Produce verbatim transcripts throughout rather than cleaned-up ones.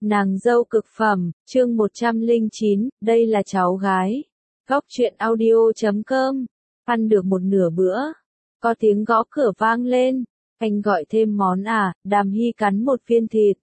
Nàng dâu cực phẩm, chương một trăm lẻ chín, đây là cháu gái. Góc truyện audio chấm com. Ăn được một nửa bữa. Có tiếng gõ cửa vang lên. Anh gọi thêm món à, Đàm Hy cắn một viên thịt.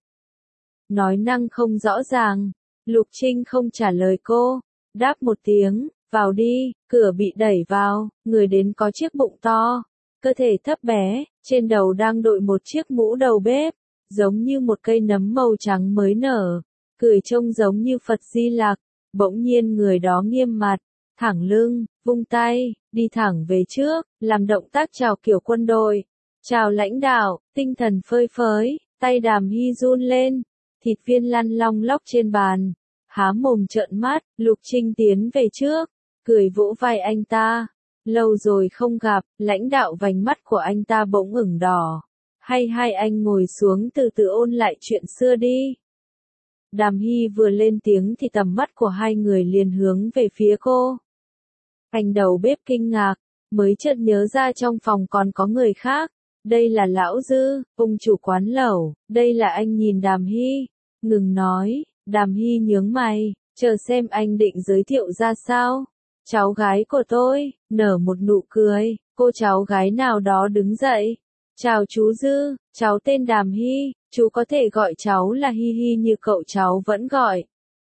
Nói năng không rõ ràng. Lục Trinh không trả lời cô. Đáp một tiếng, vào đi, cửa bị đẩy vào, người đến có chiếc bụng to. Cơ thể thấp bé, trên đầu đang đội một chiếc mũ đầu bếp. Giống như một cây nấm màu trắng mới nở, cười trông giống như Phật Di Lặc. Bỗng nhiên người đó nghiêm mặt, thẳng lưng, vung tay, đi thẳng về trước, làm động tác chào kiểu quân đội. Chào lãnh đạo, tinh thần phơi phới, tay Đàm Hy run lên, thịt viên lăn long lóc trên bàn. Há mồm trợn mắt, Lục Trinh tiến về trước, cười vỗ vai anh ta. Lâu rồi không gặp, lãnh đạo vành mắt của anh ta bỗng ửng đỏ. Hay hai anh ngồi xuống từ từ ôn lại chuyện xưa đi. Đàm Hy vừa lên tiếng thì tầm mắt của hai người liền hướng về phía cô. Anh đầu bếp kinh ngạc, mới chợt nhớ ra trong phòng còn có người khác. Đây là Lão Dư, ông chủ quán lẩu, đây là anh. Nhìn Đàm Hy, ngừng nói. Đàm Hy nhướng mày, chờ xem anh định giới thiệu ra sao. Cháu gái của tôi, nở một nụ cười, cô cháu gái nào đó đứng dậy. Chào chú Dư, cháu tên Đàm Hy, chú có thể gọi cháu là Hi Hi như cậu cháu vẫn gọi.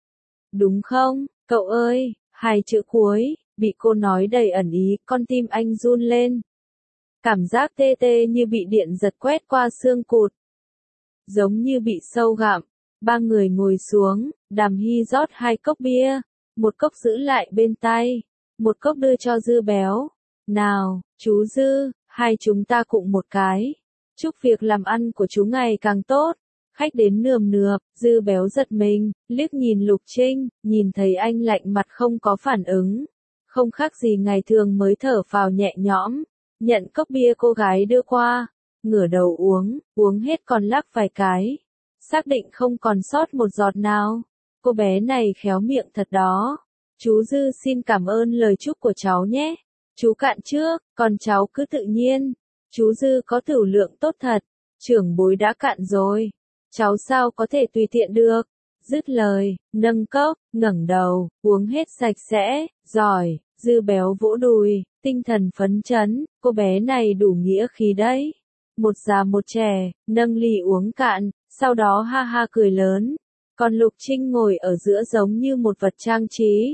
Đúng không, cậu ơi, hai chữ cuối, bị cô nói đầy ẩn ý, con tim anh run lên. Cảm giác tê tê như bị điện giật quét qua xương cụt. Giống như bị sâu gặm, ba người ngồi xuống, Đàm Hy rót hai cốc bia, một cốc giữ lại bên tay, một cốc đưa cho Dư Béo. Nào, chú Dư. Hai chúng ta cùng một cái. Chúc việc làm ăn của chú ngày càng tốt. Khách đến nườm nượp, Dư Béo giật mình, liếc nhìn Lục Trinh, nhìn thấy anh lạnh mặt không có phản ứng. Không khác gì ngày thường mới thở phào nhẹ nhõm. Nhận cốc bia cô gái đưa qua. Ngửa đầu uống, uống hết còn lắc vài cái. Xác định không còn sót một giọt nào. Cô bé này khéo miệng thật đó. Chú Dư xin cảm ơn lời chúc của cháu nhé. Chú cạn trước, còn cháu cứ tự nhiên. Chú Dư có tửu lượng tốt thật. Trưởng bối đã cạn rồi. Cháu sao có thể tùy tiện được. Dứt lời, nâng cốc, ngẩng đầu, uống hết sạch sẽ, giỏi. Dư Béo vỗ đùi, tinh thần phấn chấn. Cô bé này đủ nghĩa khí đấy. Một già một trẻ, nâng ly uống cạn, sau đó ha ha cười lớn. Còn Lục Trinh ngồi ở giữa giống như một vật trang trí.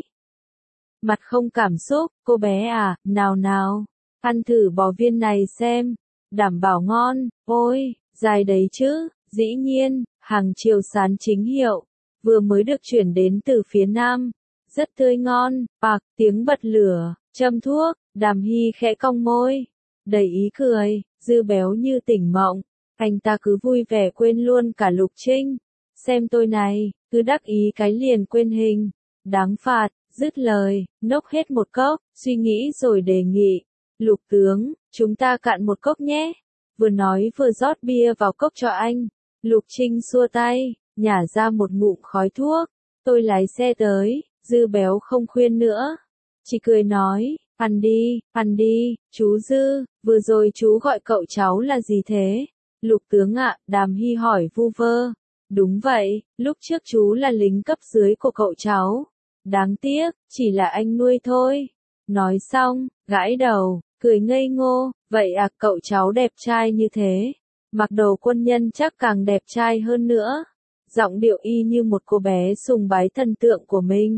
Mặt không cảm xúc, cô bé à, nào nào, ăn thử bò viên này xem, đảm bảo ngon. Ôi, dài đấy chứ. Dĩ nhiên, hàng chiều sán chính hiệu, vừa mới được chuyển đến từ phía Nam, rất tươi ngon. Bạc, tiếng bật lửa, châm thuốc. Đàm Hy khẽ cong môi, đầy ý cười. Dư Béo như tỉnh mộng, anh ta cứ vui vẻ quên luôn cả Lục Trinh. Xem tôi này, cứ đắc ý cái liền quên hình, đáng phạt. Dứt lời, nốc hết một cốc, suy nghĩ rồi đề nghị. Lục tướng, chúng ta cạn một cốc nhé. Vừa nói vừa rót bia vào cốc cho anh. Lục Trinh xua tay, nhả ra một ngụm khói thuốc. Tôi lái xe tới. Dư Béo không khuyên nữa, chỉ cười nói, ăn đi, ăn đi. Chú Dư, vừa rồi chú gọi cậu cháu là gì thế? Lục tướng ạ, Đàm Hy hỏi vu vơ. Đúng vậy, lúc trước chú là lính cấp dưới của cậu cháu. Đáng tiếc, chỉ là anh nuôi thôi. Nói xong, gãi đầu, cười ngây ngô. Vậy à, cậu cháu đẹp trai như thế, mặc đồ quân nhân chắc càng đẹp trai hơn nữa. Giọng điệu y như một cô bé sùng bái thần tượng của mình.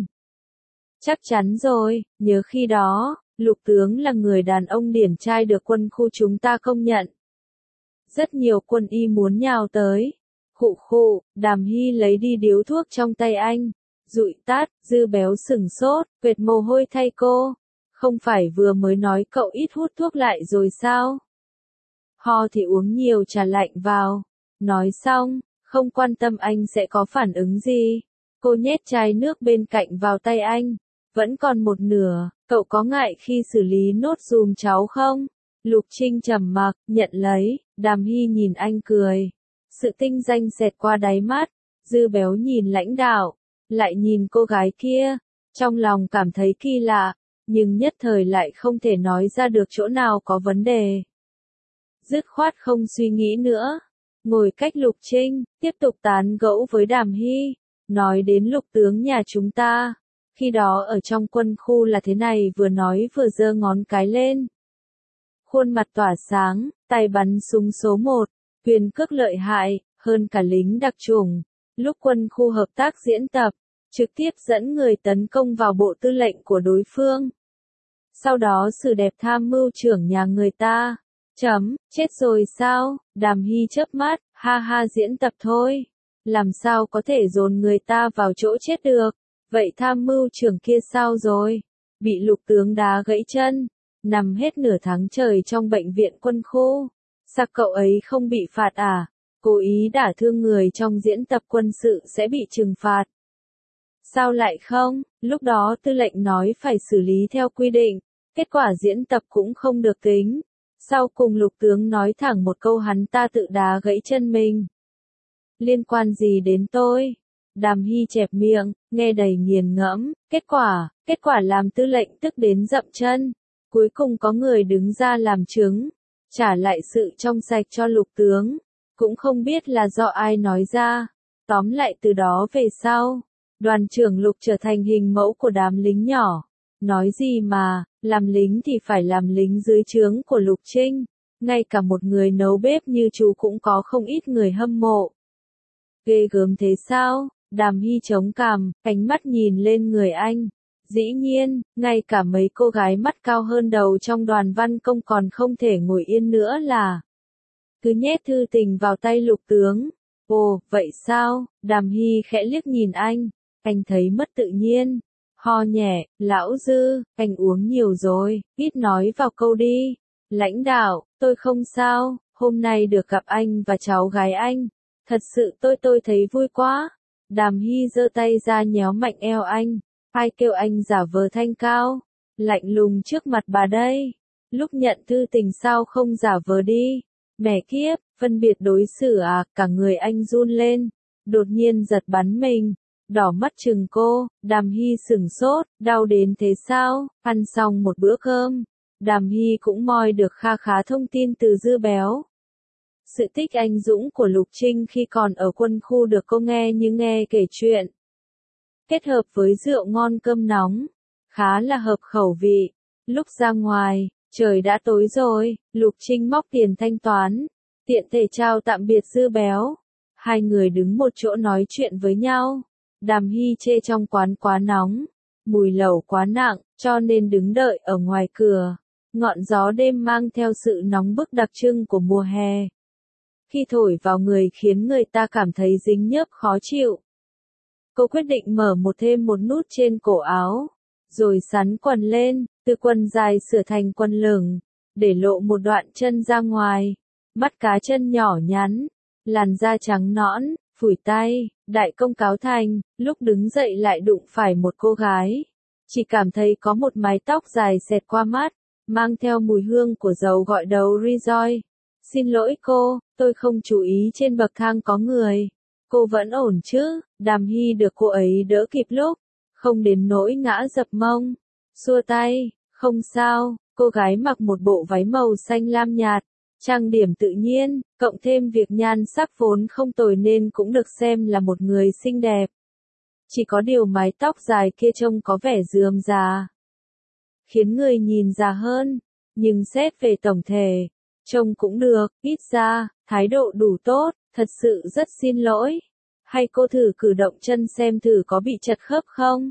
Chắc chắn rồi, nhớ khi đó, Lục tướng là người đàn ông điển trai được quân khu chúng ta công nhận. Rất nhiều quân y muốn nhào tới. Khụ khụ, Đàm Hy lấy đi điếu thuốc trong tay anh. Dụi tát. Dư Béo sừng sốt, quệt mồ hôi thay cô. Không phải vừa mới nói cậu ít hút thuốc lại rồi sao? Ho thì uống nhiều trà lạnh vào. Nói xong, không quan tâm anh sẽ có phản ứng gì. Cô nhét chai nước bên cạnh vào tay anh. Vẫn còn một nửa, cậu có ngại khi xử lý nốt dùm cháu không? Lục Trinh trầm mặc, nhận lấy. Đàm Hy nhìn anh cười. Sự tinh danh xẹt qua đáy mắt. Dư Béo nhìn lãnh đạo, lại nhìn cô gái kia, trong lòng cảm thấy kỳ lạ, nhưng nhất thời lại không thể nói ra được chỗ nào có vấn đề. Dứt khoát không suy nghĩ nữa, ngồi cách Lục Trinh, tiếp tục tán gẫu với Đàm Hy, nói đến Lục tướng nhà chúng ta. Khi đó ở trong quân khu là thế này, vừa nói vừa giơ ngón cái lên. Khuôn mặt tỏa sáng, tay bắn súng số một, quyền cước lợi hại, hơn cả lính đặc chủng. Lúc quân khu hợp tác diễn tập, trực tiếp dẫn người tấn công vào bộ tư lệnh của đối phương. Sau đó xử đẹp tham mưu trưởng nhà người ta. Chấm, chết rồi sao? Đàm Hy chớp mắt, ha ha, diễn tập thôi. Làm sao có thể dồn người ta vào chỗ chết được? Vậy tham mưu trưởng kia sao rồi? Bị Lục tướng đá gãy chân, nằm hết nửa tháng trời trong bệnh viện quân khu. Sao cậu ấy không bị phạt à? Cố ý đả thương người trong diễn tập quân sự sẽ bị trừng phạt. Sao lại không? Lúc đó tư lệnh nói phải xử lý theo quy định, kết quả diễn tập cũng không được tính. Sau cùng Lục tướng nói thẳng một câu, hắn ta tự đá gãy chân mình. Liên quan gì đến tôi? Đàm Hy chẹp miệng, nghe đầy nghiền ngẫm, kết quả, kết quả làm tư lệnh tức đến dậm chân. Cuối cùng có người đứng ra làm chứng, trả lại sự trong sạch cho Lục tướng. Cũng không biết là do ai nói ra. Tóm lại từ đó về sau, đoàn trưởng Lục trở thành hình mẫu của đám lính nhỏ. Nói gì mà, làm lính thì phải làm lính dưới trướng của Lục Trinh. Ngay cả một người nấu bếp như chú cũng có không ít người hâm mộ. Ghê gớm thế sao? Đàm Hy chống cằm, ánh mắt nhìn lên người anh. Dĩ nhiên, ngay cả mấy cô gái mắt cao hơn đầu trong đoàn văn công còn không thể ngồi yên nữa là. Cứ nhét thư tình vào tay Lục tướng. Ồ, vậy sao? Đàm Hy khẽ liếc nhìn anh. Anh thấy mất tự nhiên. Ho nhẹ, lão Dư, anh uống nhiều rồi, ít nói vào câu đi. Lãnh đạo, tôi không sao, hôm nay được gặp anh và cháu gái anh. Thật sự tôi tôi thấy vui quá. Đàm Hy giơ tay ra nhéo mạnh eo anh. Ai kêu anh giả vờ thanh cao, lạnh lùng trước mặt bà đây. Lúc nhận thư tình sao không giả vờ đi. Mẹ kiếp, phân biệt đối xử à? Cả người anh run lên, đột nhiên giật bắn mình, đỏ mắt chừng cô. Đàm Hy sửng sốt, đau đến thế sao? Ăn xong một bữa cơm, Đàm Hy cũng moi được kha khá thông tin từ Dư Béo. Sự tích anh dũng của Lục Trinh khi còn ở quân khu được cô nghe như nghe kể chuyện. Kết hợp với rượu ngon cơm nóng, khá là hợp khẩu vị. Lúc ra ngoài, trời đã tối rồi, Lục Trinh móc tiền thanh toán, tiện thể chào tạm biệt Dư Béo. Hai người đứng một chỗ nói chuyện với nhau. Đàm Hy chê trong quán quá nóng, mùi lẩu quá nặng, cho nên đứng đợi ở ngoài cửa. Ngọn gió đêm mang theo sự nóng bức đặc trưng của mùa hè. Khi thổi vào người khiến người ta cảm thấy dính nhớp khó chịu. Cô quyết định mở một thêm một nút trên cổ áo, rồi xắn quần lên, từ quần dài sửa thành quần lửng, để lộ một đoạn chân ra ngoài. Mắt cá chân nhỏ nhắn, làn da trắng nõn, phủi tay, đại công cáo thành. Lúc đứng dậy lại đụng phải một cô gái. Chỉ cảm thấy có một mái tóc dài xẹt qua mắt, mang theo mùi hương của dầu gội đầu Rejoice. Xin lỗi cô, tôi không chú ý trên bậc thang có người. Cô vẫn ổn chứ? Đàm Hy được cô ấy đỡ kịp lúc, không đến nỗi ngã dập mông. Xua tay, không sao. Cô gái mặc một bộ váy màu xanh lam nhạt, trang điểm tự nhiên, cộng thêm việc nhan sắc vốn không tồi nên cũng được xem là một người xinh đẹp. Chỉ có điều mái tóc dài kia trông có vẻ rườm rà, khiến người nhìn già hơn, nhưng xét về tổng thể, trông cũng được, ít ra, thái độ đủ tốt. Thật sự rất xin lỗi. Hay cô thử cử động chân xem thử có bị chật khớp không?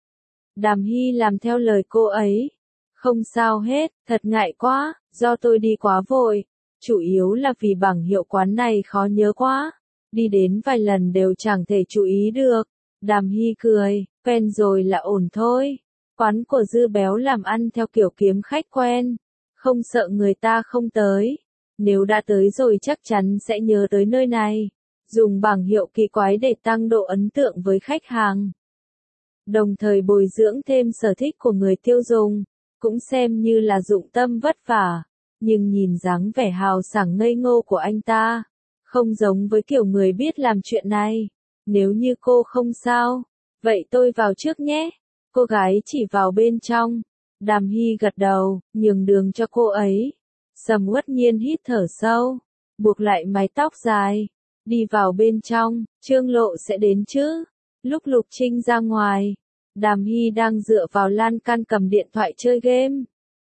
Đàm Hy làm theo lời cô ấy. Không sao hết, thật ngại quá, do tôi đi quá vội. Chủ yếu là vì bảng hiệu quán này khó nhớ quá. Đi đến vài lần đều chẳng thể chú ý được. Đàm Hy cười, quen rồi là ổn thôi. Quán của Dư Béo làm ăn theo kiểu kiếm khách quen. Không sợ người ta không tới. Nếu đã tới rồi chắc chắn sẽ nhớ tới nơi này. Dùng bảng hiệu kỳ quái để tăng độ ấn tượng với khách hàng. Đồng thời bồi dưỡng thêm sở thích của người tiêu dùng. Cũng xem như là dụng tâm vất vả. Nhưng nhìn dáng vẻ hào sảng ngây ngô của anh ta, không giống với kiểu người biết làm chuyện này. Nếu như cô không sao, vậy tôi vào trước nhé. Cô gái chỉ vào bên trong. Đàm Hy gật đầu, nhường đường cho cô ấy. Sầm Uất Nhiên hít thở sâu, buộc lại mái tóc dài, đi vào bên trong, Trương Lộ sẽ đến chứ. Lúc Lục Trinh ra ngoài, Đàm Hy đang dựa vào lan can cầm điện thoại chơi game.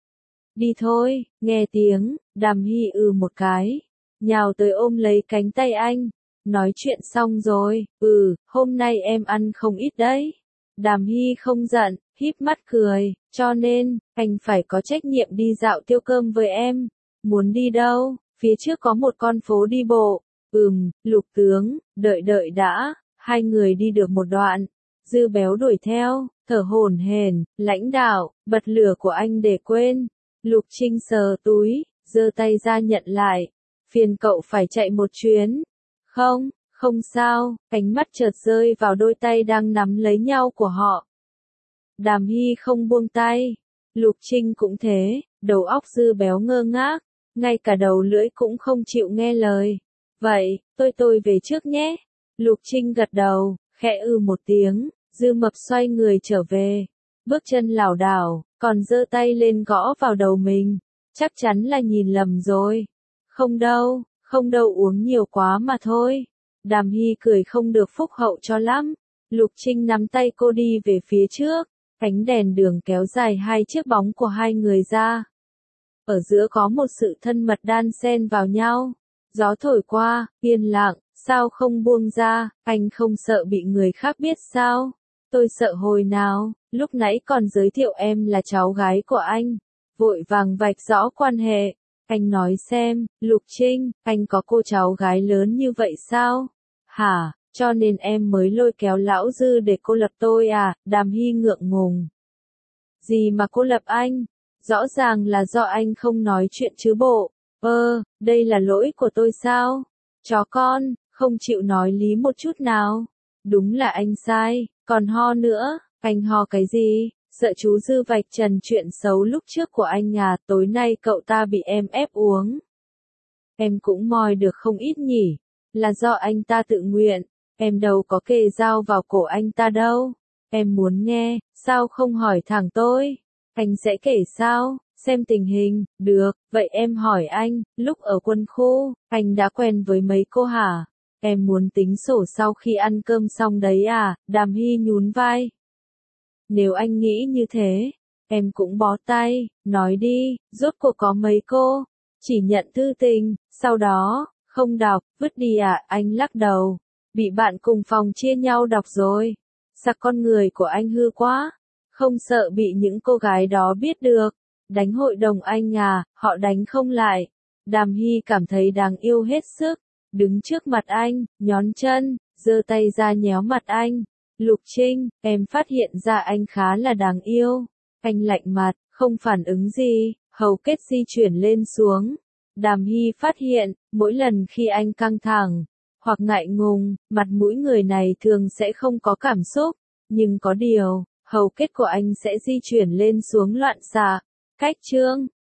Đi thôi, nghe tiếng, Đàm Hy ừ một cái, nhào tới ôm lấy cánh tay anh. Nói chuyện xong rồi, ừ, hôm nay em ăn không ít đấy. Đàm Hy không giận, híp mắt cười, cho nên, anh phải có trách nhiệm đi dạo tiêu cơm với em. Muốn đi đâu? Phía trước có một con phố đi bộ. Ừm, Lục tướng, đợi đợi đã. Hai người đi được một đoạn. Dư Béo đuổi theo, thở hổn hển, lãnh đạo, bật lửa của anh để quên. Lục Trinh sờ túi, giơ tay ra nhận lại. Phiền cậu phải chạy một chuyến. Không, không sao, ánh mắt chợt rơi vào đôi tay đang nắm lấy nhau của họ. Đàm Hy không buông tay. Lục Trinh cũng thế, đầu óc Dư Béo ngơ ngác, ngay cả đầu lưỡi cũng không chịu nghe lời. Vậy, tôi tôi về trước nhé. Lục Trinh gật đầu, khẽ ư một tiếng, Dư Mập xoay người trở về. Bước chân lảo đảo, còn giơ tay lên gõ vào đầu mình. Chắc chắn là nhìn lầm rồi. Không đâu, không đâu, uống nhiều quá mà thôi. Đàm Hy cười không được phúc hậu cho lắm. Lục Trinh nắm tay cô đi về phía trước. Ánh đèn đường kéo dài hai chiếc bóng của hai người ra. Ở giữa có một sự thân mật đan xen vào nhau. Gió thổi qua, yên lặng, sao không buông ra, anh không sợ bị người khác biết sao? Tôi sợ hồi nào, lúc nãy còn giới thiệu em là cháu gái của anh. Vội vàng vạch rõ quan hệ. Anh nói xem, Lục Trinh, anh có cô cháu gái lớn như vậy sao? Hả, cho nên em mới lôi kéo lão Dư để cô lập tôi à? Đàm Hy ngượng ngùng. Gì mà cô lập anh? Rõ ràng là do anh không nói chuyện chứ bộ. Ơ, đây là lỗi của tôi sao? Chó con, không chịu nói lý một chút nào. Đúng là anh sai, còn ho nữa, anh ho cái gì? Sợ chú Dư vạch trần chuyện xấu lúc trước của anh à, tối nay cậu ta bị em ép uống. Em cũng moi được không ít nhỉ, là do anh ta tự nguyện, em đâu có kề dao vào cổ anh ta đâu. Em muốn nghe, sao không hỏi thẳng tôi? Anh sẽ kể sao? Xem tình hình, được, vậy em hỏi anh, lúc ở quân khu, anh đã quen với mấy cô hả? Em muốn tính sổ sau khi ăn cơm xong đấy à? Đàm Hy nhún vai. Nếu anh nghĩ như thế, em cũng bó tay, nói đi, rốt cuộc có mấy cô? Chỉ nhận thư tình, sau đó, không đọc, vứt đi à? Anh lắc đầu, bị bạn cùng phòng chia nhau đọc rồi. Sao con người của anh hư quá? Không sợ bị những cô gái đó biết được. Đánh hội đồng anh à, họ đánh không lại. Đàm Hy cảm thấy đáng yêu hết sức. Đứng trước mặt anh, nhón chân, giơ tay ra nhéo mặt anh. Lục Trinh, em phát hiện ra anh khá là đáng yêu. Anh lạnh mặt, không phản ứng gì, hầu kết di chuyển lên xuống. Đàm Hy phát hiện, mỗi lần khi anh căng thẳng, hoặc ngại ngùng, mặt mũi người này thường sẽ không có cảm xúc. Nhưng có điều, hầu kết của anh sẽ di chuyển lên xuống loạn xạ. Cách chương